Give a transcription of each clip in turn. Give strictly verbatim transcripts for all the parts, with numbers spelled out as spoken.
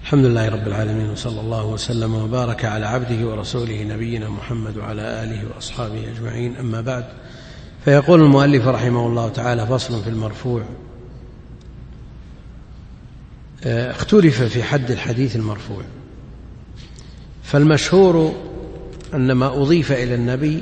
الحمد لله رب العالمين، وصلى الله وسلم وبارك على عبده ورسوله نبينا محمد وعلى آله وأصحابه أجمعين. أما بعد، فيقول المؤلف رحمه الله تعالى: فصل في المرفوع. اختلف في حد الحديث المرفوع، فالمشهور أن ما أضيف إلى النبي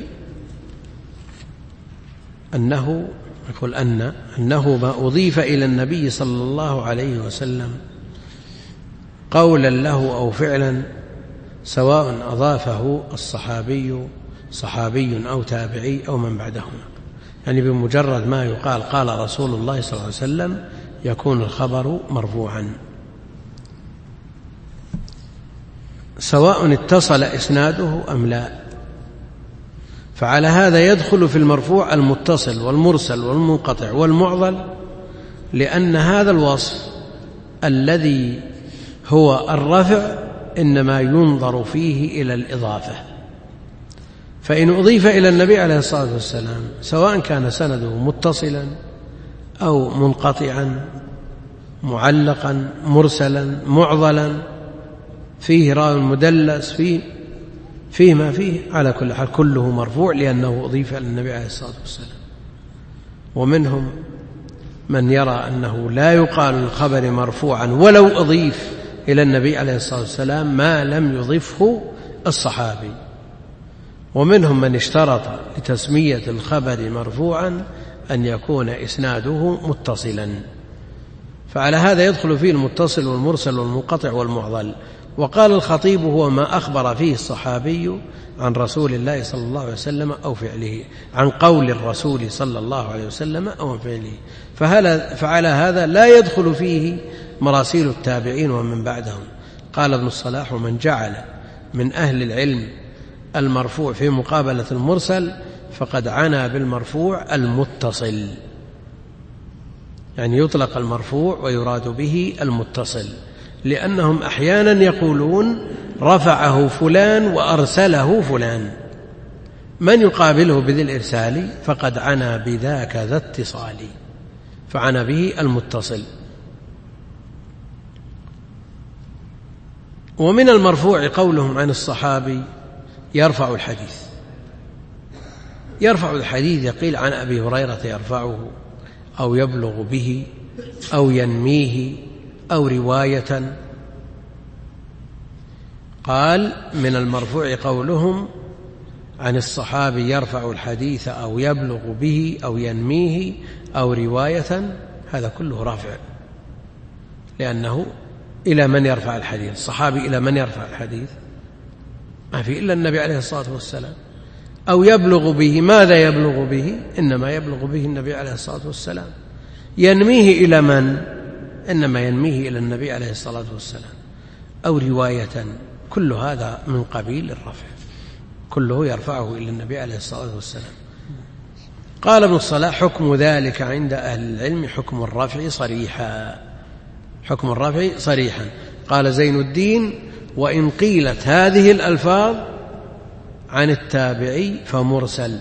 أنه يقول أن أنه ما أضيف إلى النبي صلى الله عليه وسلم قولا له أو فعلا، سواء أضافه الصحابي صحابي أو تابعي أو من بعدهما، يعني بمجرد ما يقال قال رسول الله صلى الله عليه وسلم يكون الخبر مرفوعا، سواء اتصل إسناده أم لا. فعلى هذا يدخل في المرفوع المتصل والمرسل والمنقطع والمعضل، لأن هذا الوصف الذي هو الرفع إنما ينظر فيه إلى الإضافة. فإن أضيف إلى النبي عليه الصلاة والسلام سواء كان سنده متصلا أو منقطعا، معلقا، مرسلا، معضلا، فيه راوي مدلس، فيه فيه ما فيه، على كل حال كله مرفوع لأنه أضيف إلى النبي عليه الصلاة والسلام. ومنهم من يرى أنه لا يقال الخبر مرفوعا ولو أضيف إلى النبي عليه الصلاة والسلام ما لم يضفه الصحابي، ومنهم من اشترط لتسمية الخبر مرفوعا أن يكون إسناده متصلا. فعلى هذا يدخل فيه المتصل والمرسل والمنقطع والمعضل. وقال الخطيب: هو ما أخبر فيه الصحابي عن رسول الله صلى الله عليه وسلم أو فعله، عن قول الرسول صلى الله عليه وسلم أو فعله. فعلى هذا لا يدخل فيه مراسيل التابعين ومن بعدهم. قال ابن الصلاح: ومن جعل من أهل العلم المرفوع في مقابلة المرسل فقد عنى بالمرفوع المتصل، يعني يطلق المرفوع ويراد به المتصل، لأنهم أحيانا يقولون رفعه فلان وأرسله فلان، من يقابله بذي الإرسال فقد عنى بذاك ذا اتصال، فعنى به المتصل. ومن المرفوع قولهم عن الصحابي يرفع الحديث، يرفع الحديث يقيل عن أبي هريرة يرفعه أو يبلغ به أو ينميه أو رواية. قال: من المرفوع قولهم عن الصحابي يرفع الحديث أو يبلغ به أو ينميه أو رواية، هذا كله رافع، لأنه إلى من يرفع الحديث؟ الصحابي إلى من يرفع الحديث؟ ما في إلا النبي عليه الصلاة والسلام. أو يبلغ به، ماذا يبلغ به؟ إنما يبلغ به النبي عليه الصلاة والسلام. ينميه إلى من؟ إنما ينميه إلى النبي عليه الصلاة والسلام. أو رواية، كل هذا من قبيل الرفع، كله يرفعه إلى النبي عليه الصلاة والسلام. قال ابن الصلاح: حكم ذلك عند أهل العلم حكم الرفع صريحا، حكم الرفع صريحا. قال زين الدين: وإن قيلت هذه الألفاظ عن التابعي فمرسل،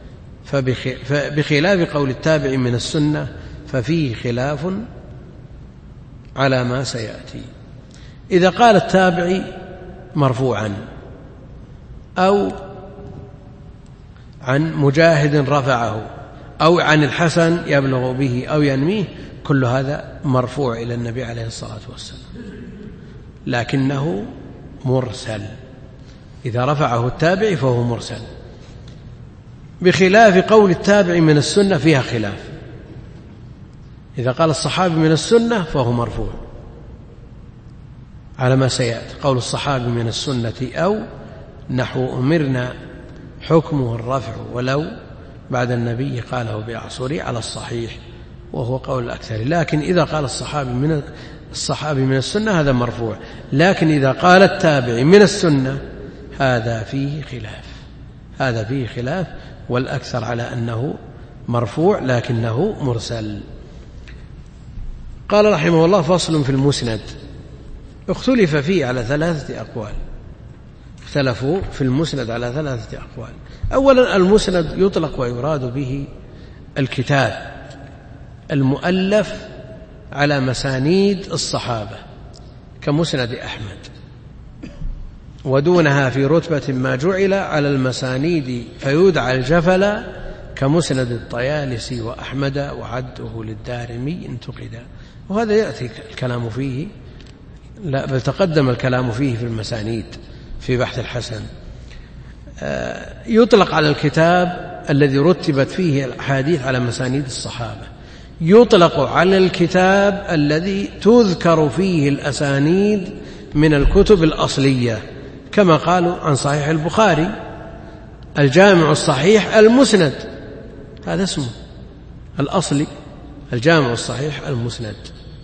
فبخلاف قول التابع من السنة ففيه خلاف على ما سيأتي. إذا قال التابعي مرفوعا أو عن مجاهد رفعه أو عن الحسن يبلغ به أو ينميه، كل هذا مرفوع إلى النبي عليه الصلاة والسلام، لكنه مرسل. إذا رفعه التابعي فهو مرسل، بخلاف قول التابع من السنة فيها خلاف. إذا قال الصحابي من السنة فهو مرفوع على ما سيأتي. قول الصحابي من السنة أو نحو أمرنا حكمه الرفع ولو بعد النبي قاله بأعصري على الصحيح، وهو قول الأكثر. لكن إذا قال الصحابي من الصحابي من السنة هذا مرفوع، لكن إذا قال التابعي من السنة هذا فيه خلاف، هذا فيه خلاف، والأكثر على أنه مرفوع لكنه مرسل. قال رحمه الله: فصل في المسند. اختلف فيه على ثلاثة أقوال، اختلفوا في المسند على ثلاثة أقوال. أولا، المسند يطلق ويراد به الكتاب المؤلف على مسانيد الصحابة، كمسند أحمد، ودونها في رتبة ما جعل على المسانيد فيدعى الجفل كمسند الطيالسي وأحمد وعده للدارمي انتقدا. وهذا يأتي الكلام فيه، لا بل تقدم الكلام فيه في المسانيد في بحث الحسن. يطلق على الكتاب الذي رتبت فيه الأحاديث على مسانيد الصحابة، يطلق على الكتاب الذي تذكر فيه الأسانيد من الكتب الأصلية، كما قالوا عن صحيح البخاري الجامع الصحيح المسند، هذا اسمه الأصلي، الجامع الصحيح المسند.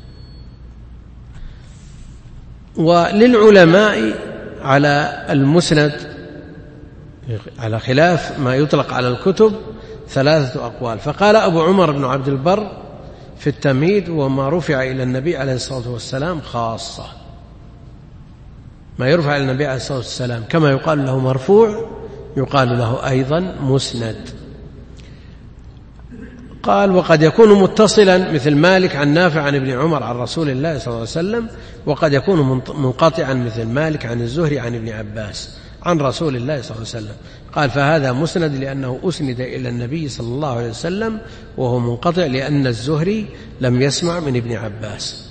وللعلماء على المسند على خلاف ما يطلق على الكتب ثلاثة أقوال. فقال أبو عمر بن عبد البر في التمهيد: وما رفع إلى النبي عليه الصلاة والسلام خاصة، ما يرفع إلى النبي عليه الصلاة والسلام كما يقال له مرفوع يقال له أيضا مسند. قال: وقد يكون متصلا مثل مالك عن نافع عن ابن عمر عن رسول الله صلى الله عليه وسلم، وقد يكون منقطعا مثل مالك عن الزهري عن ابن عباس عن رسول الله صلى الله عليه وسلم. قال: فهذا مسند لأنه أسند إلى النبي صلى الله عليه وسلم، وهو منقطع لأن الزهري لم يسمع من ابن عباس.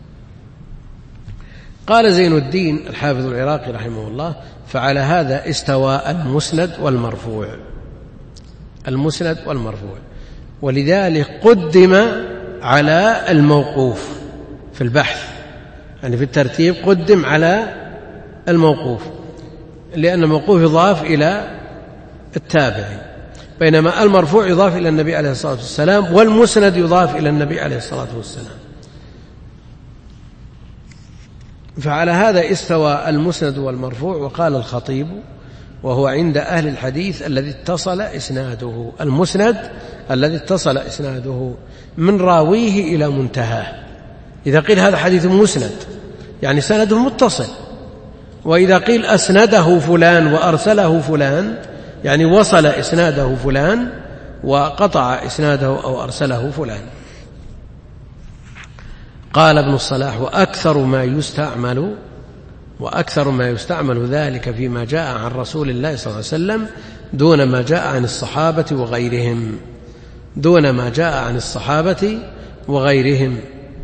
قال زين الدين الحافظ العراقي رحمه الله: فعلى هذا استوى المسند والمرفوع، المسند والمرفوع، ولذلك قدم على الموقوف في البحث، يعني في الترتيب قدم على الموقوف، لأن الموقوف يضاف إلى التابعي، بينما المرفوع يضاف إلى النبي عليه الصلاة والسلام، والمسند يضاف إلى النبي عليه الصلاة والسلام. فعلى هذا استوى المسند والمرفوع. وقال الخطيب: وهو عند أهل الحديث الذي اتصل إسناده، المسند الذي اتصل إسناده من راويه إلى منتهاه. إذا قيل هذا حديث مسند يعني سنده متصل، وإذا قيل أسنده فلان وأرسله فلان يعني وصل إسناده فلان وقطع إسناده أو أرسله فلان. قال ابن الصلاح: وأكثر ما يستعمل وأكثر ما يستعمل ذلك فيما جاء عن رسول الله صلى الله عليه وسلم دون ما جاء عن الصحابة وغيرهم، دون ما جاء عن الصحابة وغيرهم.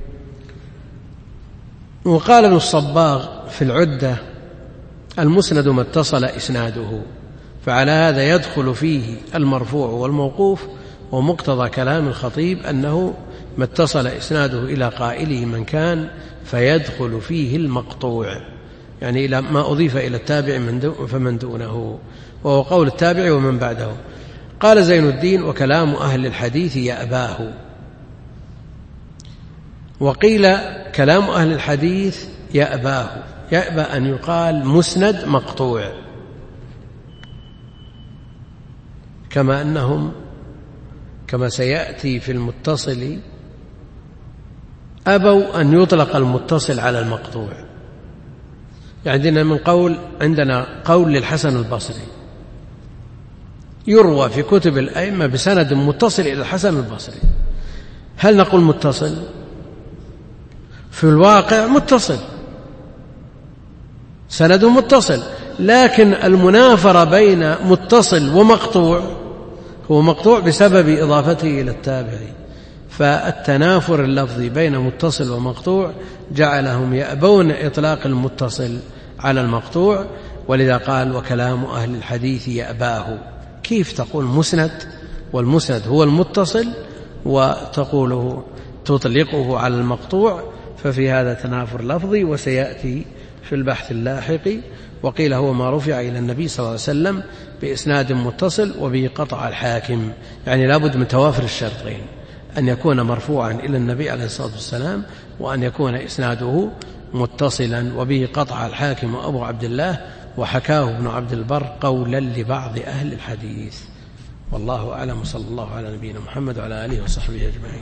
وقال ابن الصباغ في العدة: المسند ما اتصل إسناده، فعلى هذا يدخل فيه المرفوع والموقوف، ومقتضى كلام الخطيب أنه ما اتصل إسناده إلى قائله من كان فيدخل فيه المقطوع، يعني إلى ما أضيف إلى التابع فمن دونه، وهو قول التابع ومن بعده. قال زين الدين: وكلام أهل الحديث يأباه. وقيل كلام أهل الحديث يأباه، يأبى أن يقال مسند مقطوع، كما أنهم كما سيأتي في المتصل أبوا أن يطلق المتصل على المقطوع. عندنا من قول عندنا قول للحسن البصري يروى في كتب الأئمة بسند متصل إلى الحسن البصري، هل نقول متصل؟ في الواقع متصل، سند متصل، لكن المنافرة بين متصل ومقطوع هو مقطوع بسبب إضافته إلى التابعي، فالتنافر اللفظي بين متصل ومقطوع جعلهم يأبون إطلاق المتصل على المقطوع، ولذا قال: وكلام أهل الحديث يأباه. كيف تقول مسند والمسند هو المتصل وتقوله تطلقه على المقطوع؟ ففي هذا تنافر لفظي، وسيأتي في البحث اللاحق. وقيل هو ما رفع إلى النبي صلى الله عليه وسلم بإسناد متصل وبه قطع الحاكم، يعني لابد من توافر الشرطين، أن يكون مرفوعا إلى النبي عليه الصلاة والسلام، وأن يكون إسناده متصلا وبه قطع الحاكم وأبو عبد الله. وحكاه ابن عبد البر قولا لبعض أهل الحديث. والله أعلم، صلى الله على نبينا محمد وعلى آله وصحبه أجمعين.